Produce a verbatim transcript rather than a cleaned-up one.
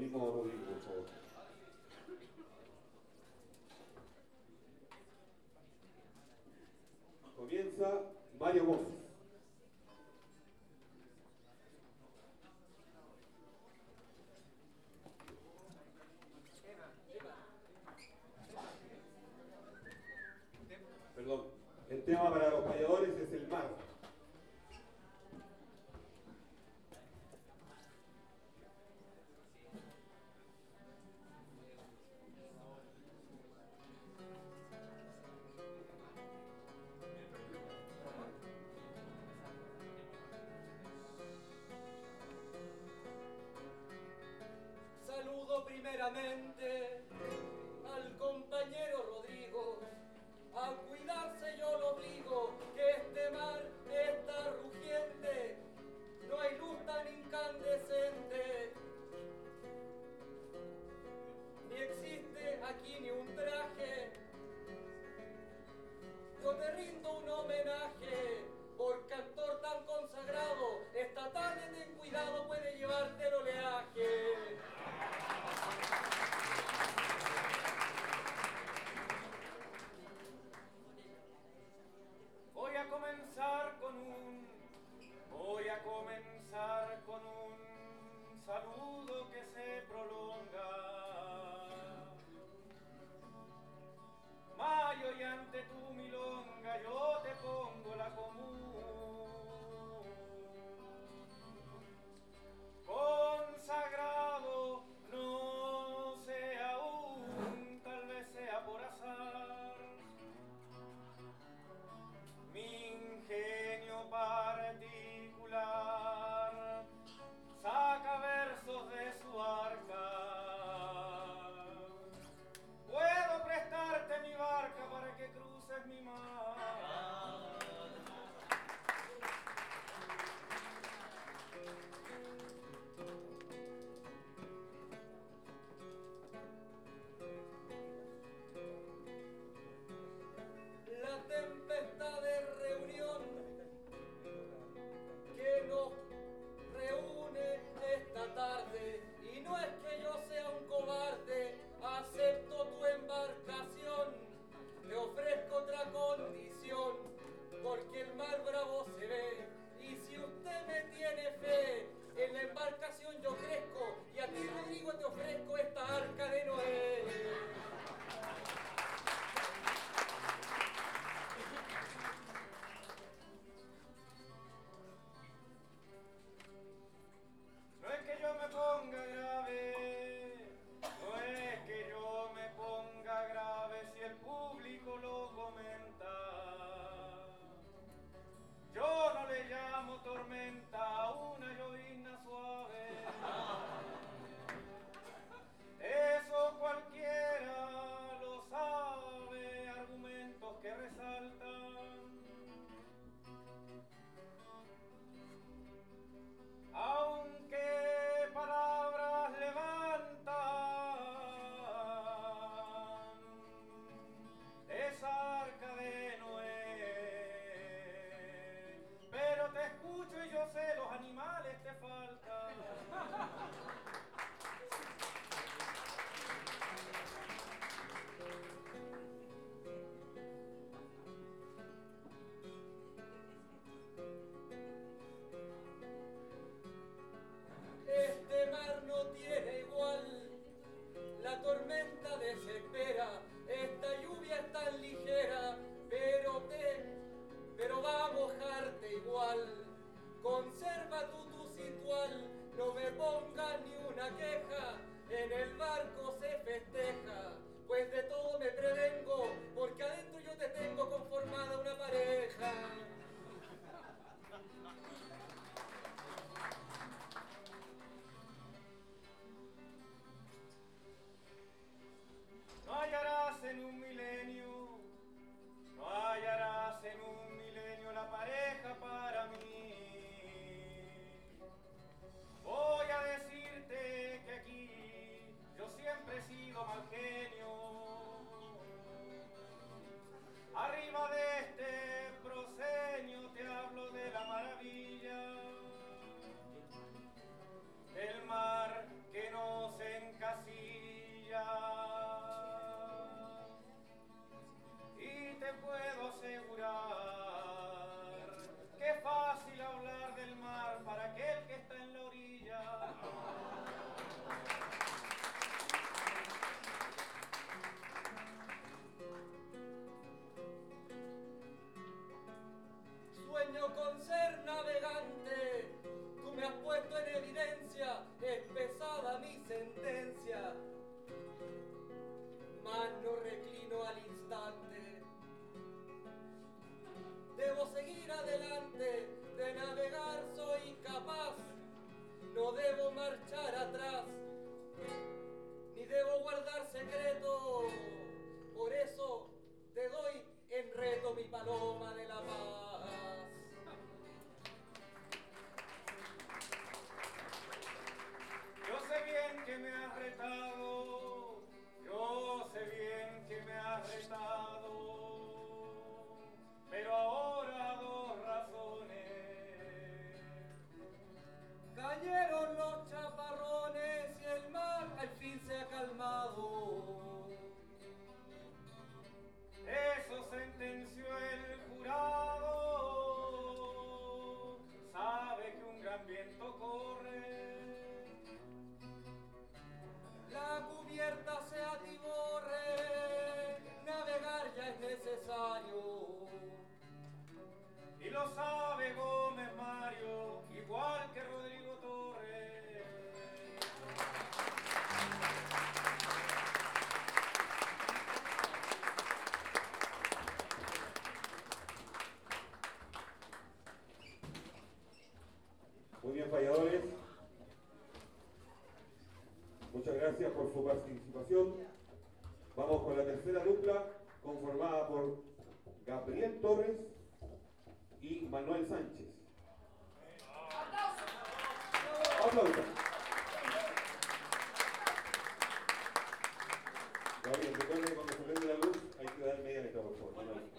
ritmo, Rodrigo, por favor. Comienza Mario Gómez. Perdón, el tema para los payadores es el mar. Saludo primeramente al compañero Rodrigo. A cuidarse yo lo obligo, que este mar está rugiente, no hay luz tan incandescente, ni existe aquí ni un traje. Yo te rindo un homenaje, por cantor tan consagrado, esta tarde ten cuidado, puede llevarte el oleaje. Voy a comenzar con un, voy a comenzar con un saludo que se prolonga. Mayo, y ante tu milonga yo te pongo la común. Consagrado no sé aún, tal vez sea por azar. Mi ingenio particular saca versos de su arca. Puedo prestarte mi barca para que cruces mi mar. La tempestad de reunión que nos reúne esta tarde, y no es que yo sea un cobarde, acepto tu embarcación, te ofrezco otra condición, porque el mar bravo se ve, y si usted me tiene fe, en la embarcación yo crezco, y a ti, Rodrigo, te ofrezco esta arca de Noé. No es que yo me ponga grave, no es que yo me ponga grave si el público lo comenta. Yo no le llamo tormenta a una llovizna suave. Eso cualquiera lo sabe, argumentos que resaltan. Aunque palabras levantan, esa arca de Noé. Pero te escucho y yo sé, los animales te faltan. Este mar no tiene igual, la tormenta desespera, esta lluvia es tan ligera, pero te, pero va a mojarte igual. Conserva tú tu situal, no me pongas ni una queja, en el barco se festeja, pues de todo me prevengo, porque adentro yo te tengo conformada una pareja. No hallarás en un milenio, no hallarás en un milenio la pareja para mí. Voy a decirte que aquí yo siempre he sido mal genio. Arriba de este proscenio no debo marchar atrás, ni debo guardar secreto. Por eso te doy en reto mi paloma de la paz. Yo sé bien que me has retado, yo sé bien que me has retado, pero ahora dos razones. Cayeron los chaparrones y el mar al fin se ha calmado. Eso sentenció el jurado, sabe que un gran viento corre. La cubierta se atiborre, navegar ya es necesario. Y lo sabe Gómez Mario, igual que Rodrigo Torres. Muy bien, falladores. Muchas gracias por su participación. Vamos con la tercera dupla, conformada por Gabriel Torres y Manuel Sánchez. ¡Aplausos! Gabriel, recuerden que cuando se prende la luz hay que dar media letra, por favor. Manuel.